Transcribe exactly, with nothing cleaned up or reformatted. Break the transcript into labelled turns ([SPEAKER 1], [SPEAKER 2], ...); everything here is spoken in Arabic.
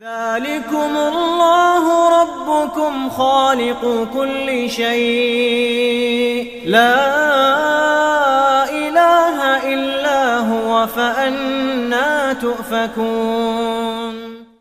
[SPEAKER 1] ذلكم الله ربكم خالق كل شيء لا إله إلا هو فأنى تؤفكون